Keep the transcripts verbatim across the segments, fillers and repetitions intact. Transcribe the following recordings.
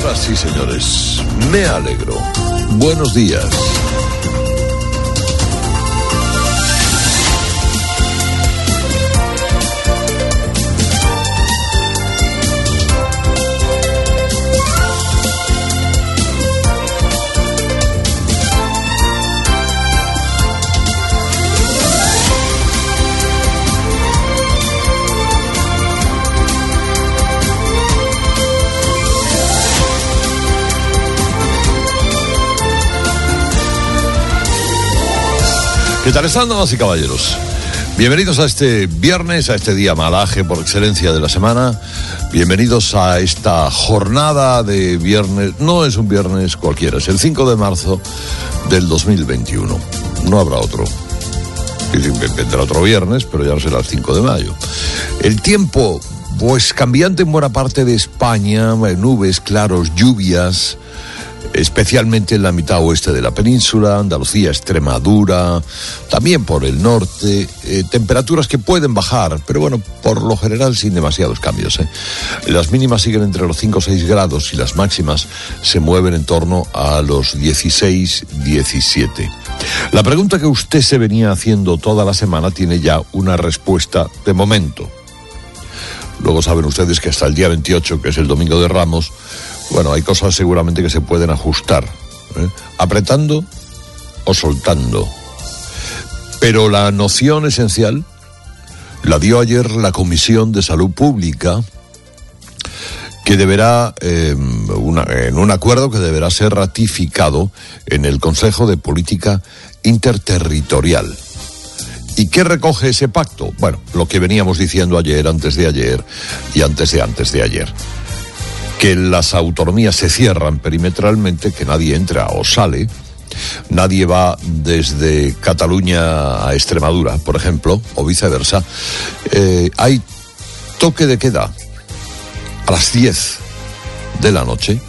Señoras y señores, me alegro. Buenos días. ¿Qué tal están, damas y caballeros? Bienvenidos a este viernes, a este día malaje por excelencia de la semana. Bienvenidos a esta jornada de viernes. No es un viernes cualquiera, es el cinco de marzo del dos mil veintiuno. No habrá otro. Vendrá otro viernes, pero ya no será el cinco de mayo. El tiempo, pues cambiante en buena parte de España, nubes, claros, lluvias, especialmente en la mitad oeste de la península, Andalucía, Extremadura, también por el norte, eh, temperaturas que pueden bajar, pero bueno, por lo general sin demasiados cambios, ¿eh? Las mínimas siguen entre los cinco o seis grados y las máximas se mueven en torno a los dieciséis diecisiete. La pregunta que usted se venía haciendo toda la semana tiene ya una respuesta de momento. Luego saben ustedes que hasta el día veintiocho, que es el Domingo de Ramos, bueno, hay cosas seguramente que se pueden ajustar, ¿eh? apretando o soltando. Pero la noción esencial la dio ayer la Comisión de Salud Pública, que deberá, eh, una, en un acuerdo que deberá ser ratificado en el Consejo de Política Interterritorial. ¿Y qué recoge ese pacto? Bueno, lo que veníamos diciendo ayer, antes de ayer y antes de antes de ayer. Que las autonomías se cierran perimetralmente, que nadie entra o sale, nadie va desde Cataluña a Extremadura, por ejemplo, o viceversa. Eh, hay toque de queda a las diez de la noche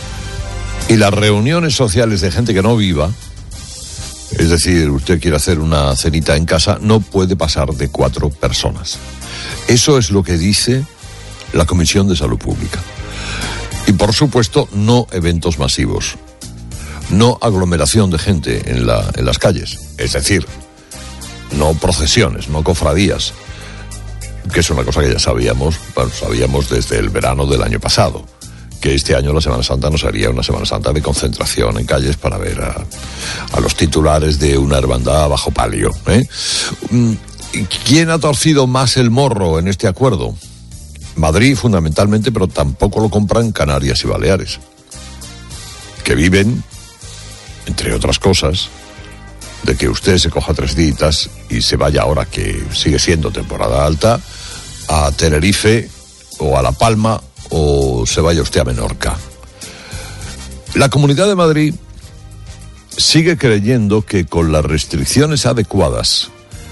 y las reuniones sociales de gente que no viva, es decir, usted quiere hacer una cenita en casa, no puede pasar de cuatro personas. Eso es lo que dice la Comisión de Salud Pública. Y por supuesto, no eventos masivos, no aglomeración de gente en, la, en las calles, es decir, no procesiones, no cofradías, que es una cosa que ya sabíamos, bueno, sabíamos desde el verano del año pasado, que este año la Semana Santa no sería una Semana Santa de concentración en calles para ver a, a los titulares de una hermandad bajo palio, ¿eh? ¿Quién ha torcido más el morro en este acuerdo? Madrid fundamentalmente, pero tampoco lo compran Canarias y Baleares, que viven, entre otras cosas, de que usted se coja tres días y se vaya ahora, que sigue siendo temporada alta, a Tenerife o a La Palma, o se vaya usted a Menorca. La Comunidad de Madrid sigue creyendo que con las restricciones adecuadas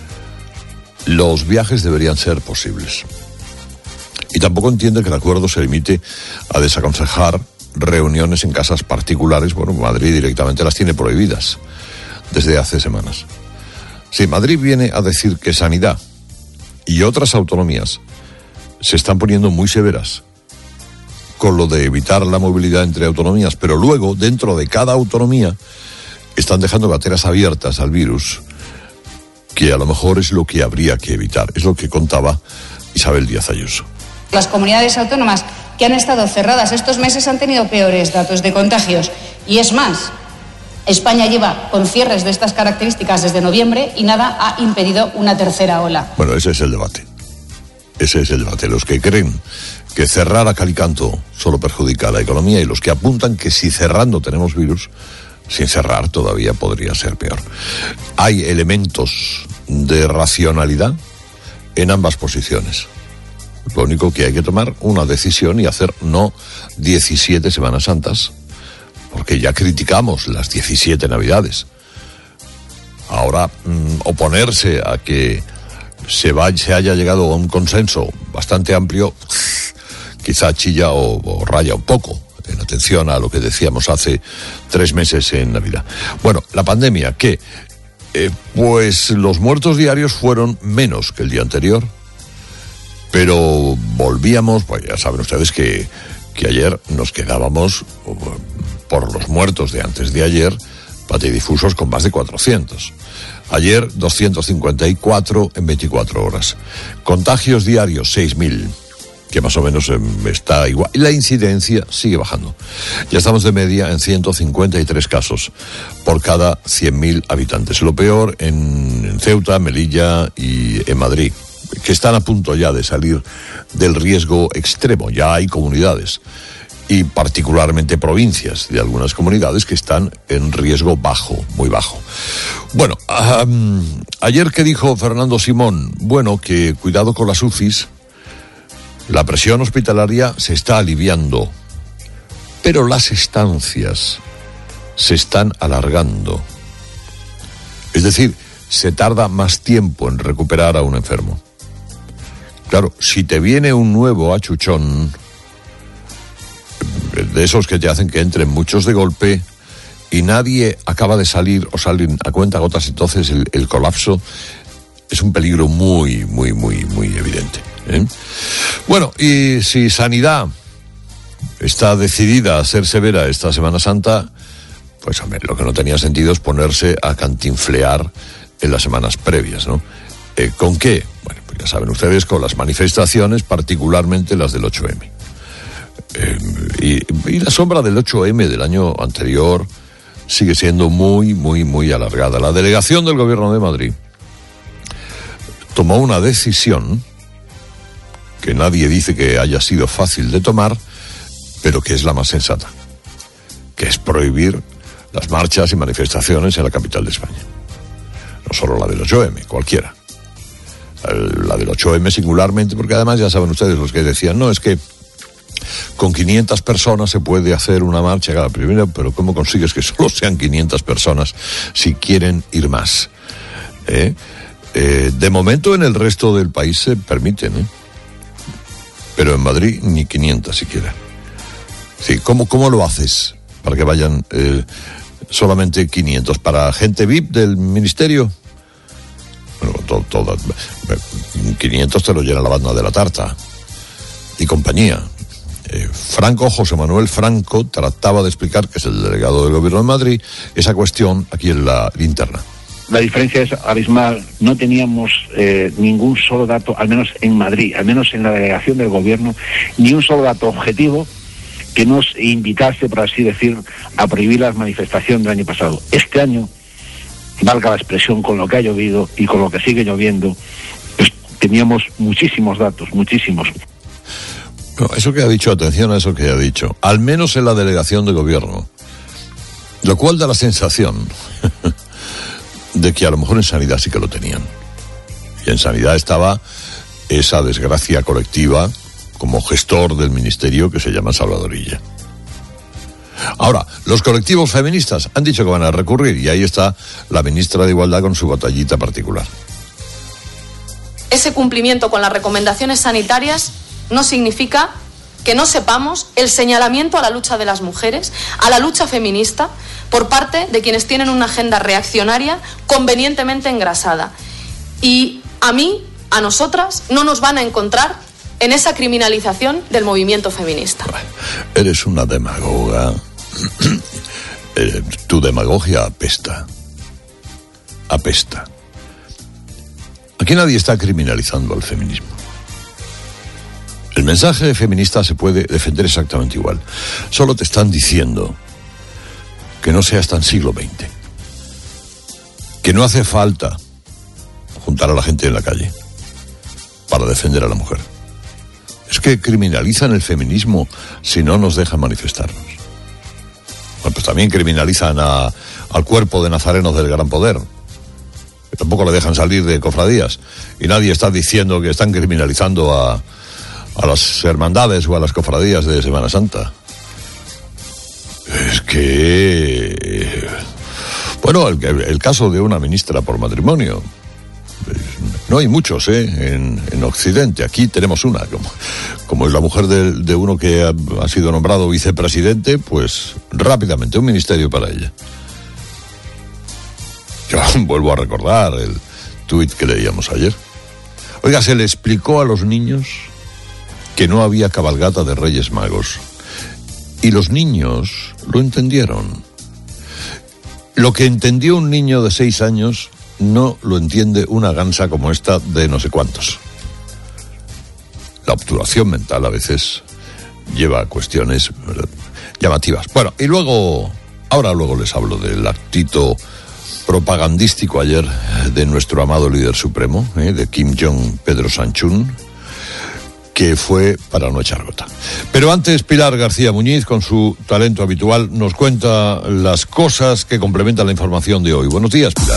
los viajes deberían ser posibles. Y tampoco entiende que el acuerdo se limite a desaconsejar reuniones en casas particulares. Bueno, Madrid directamente las tiene prohibidas desde hace semanas. Si Madrid viene a decir que Sanidad y otras autonomías se están poniendo muy severas con lo de evitar la movilidad entre autonomías, pero luego, dentro de cada autonomía, están dejando gateras abiertas al virus, que a lo mejor es lo que habría que evitar. Es lo que contaba Isabel Díaz Ayuso. Las comunidades autónomas que han estado cerradas estos meses han tenido peores datos de contagios. Y es más, España lleva con cierres de estas características desde noviembre y nada ha impedido una tercera ola. Bueno, ese es el debate. Ese es el debate. Los que creen que cerrar a cal y canto solo perjudica a la economía y los que apuntan que si cerrando tenemos virus, sin cerrar todavía podría ser peor. Hay elementos de racionalidad en ambas posiciones. Lo único que hay que tomar una decisión y hacer no diecisiete Semanas Santas, porque ya criticamos las diecisiete Navidades. Ahora, mmm, oponerse a que se, vaya, se haya llegado a un consenso bastante amplio, quizá chilla o, o raya un poco, en atención a lo que decíamos hace tres meses en Navidad. Bueno, la pandemia, ¿qué? Eh, pues los muertos diarios fueron menos que el día anterior, pero volvíamos, pues ya saben ustedes que, que ayer nos quedábamos por los muertos de antes de ayer, patidifusos con más de cuatrocientos. Ayer doscientos cincuenta y cuatro en veinticuatro horas. Contagios diarios seis mil, que más o menos está igual. Y la incidencia sigue bajando. Ya estamos de media en ciento cincuenta y tres casos por cada cien mil habitantes. Lo peor en Ceuta, Melilla y en Madrid, que están a punto ya de salir del riesgo extremo. Ya hay comunidades, y particularmente provincias de algunas comunidades que están en riesgo bajo, muy bajo. Bueno, um, ayer que dijo Fernando Simón, bueno, que cuidado con las U C Is, la presión hospitalaria se está aliviando, pero las estancias se están alargando. Es decir, se tarda más tiempo en recuperar a un enfermo. Claro, si te viene un nuevo achuchón, de esos que te hacen que entren muchos de golpe, y nadie acaba de salir o salen a cuentagotas, entonces el, el colapso es un peligro muy, muy, muy, muy evidente, ¿eh? Bueno, y si Sanidad está decidida a ser severa esta Semana Santa, pues hombre, lo que no tenía sentido es ponerse a cantinflear en las semanas previas, ¿no? Eh, ¿Con qué? Bueno, pues ya saben ustedes, con las manifestaciones, particularmente las del ocho eme. Eh, y, y la sombra del ocho eme del año anterior sigue siendo muy, muy, muy alargada. La delegación del Gobierno de Madrid tomó una decisión que nadie dice que haya sido fácil de tomar, pero que es la más sensata, que es prohibir las marchas y manifestaciones en la capital de España. No solo la del ocho eme, cualquiera. La del ocho eme singularmente, porque además ya saben ustedes los que decían, no, es que con quinientas personas se puede hacer una marcha cada primera, pero ¿cómo consigues que solo sean quinientas personas si quieren ir más? ¿Eh? Eh, de momento en el resto del país se permiten, ¿eh? Pero en Madrid ni quinientas siquiera. Sí, ¿cómo, cómo lo haces para que vayan eh, solamente quinientos? ¿Para gente V I P del ministerio? Bueno, to, to, quinientos te lo llena la banda de la tarta y compañía. Eh, Franco, José Manuel Franco, trataba de explicar, que es el delegado del Gobierno de Madrid, esa cuestión aquí en la linterna. La diferencia es abismal. No teníamos eh, ningún solo dato, al menos en Madrid, al menos en la delegación del Gobierno, ni un solo dato objetivo que nos invitase, por así decir, a prohibir las manifestaciones del año pasado. Este año, valga la expresión, con lo que ha llovido y con lo que sigue lloviendo, pues teníamos muchísimos datos, muchísimos. No, eso que ha dicho, atención a eso que ha dicho, al menos en la delegación de Gobierno, lo cual da la sensación de que a lo mejor en Sanidad sí que lo tenían. Y en Sanidad estaba esa desgracia colectiva como gestor del ministerio que se llama Salvador Illa. Ahora, los colectivos feministas han dicho que van a recurrir, y ahí está la ministra de Igualdad con su batallita particular. Ese cumplimiento con las recomendaciones sanitarias no significa que no sepamos el señalamiento a la lucha de las mujeres, a la lucha feminista, por parte de quienes tienen una agenda reaccionaria convenientemente engrasada. Y a mí, a nosotras, no nos van a encontrar en esa criminalización del movimiento feminista. Eres una demagoga. eh, tu demagogia apesta. Apesta. Aquí nadie está criminalizando al feminismo. El mensaje feminista se puede defender exactamente igual. Solo te están diciendo que no seas tan siglo veinte. Que no hace falta juntar a la gente en la calle para defender a la mujer. Es que criminalizan el feminismo si no nos dejan manifestarnos. Bueno, pues también criminalizan a, al cuerpo de nazarenos del Gran Poder. Que tampoco le dejan salir de cofradías. Y nadie está diciendo que están criminalizando a, a las hermandades o a las cofradías de Semana Santa. Es que... Bueno, el, el caso de una ministra por matrimonio. No hay muchos, ¿eh? En, en Occidente. Aquí tenemos una. Como, como es la mujer de, de uno que ha, ha sido nombrado vicepresidente, pues rápidamente un ministerio para ella. Yo vuelvo a recordar el tuit que leíamos ayer. Oiga, se le explicó a los niños que no había cabalgata de Reyes Magos. Y los niños lo entendieron. Lo que entendió un niño de seis años no lo entiende una gansa como esta de no sé cuántos. La obturación mental a veces lleva a cuestiones llamativas. Bueno, y luego, ahora luego les hablo del actito propagandístico ayer de nuestro amado líder supremo, ¿eh? de Kim Jong Pedro Sanchún, que fue para no echar gota. Pero antes, Pilar García Muñiz, con su talento habitual, nos cuenta las cosas que complementan la información de hoy. Buenos días, Pilar.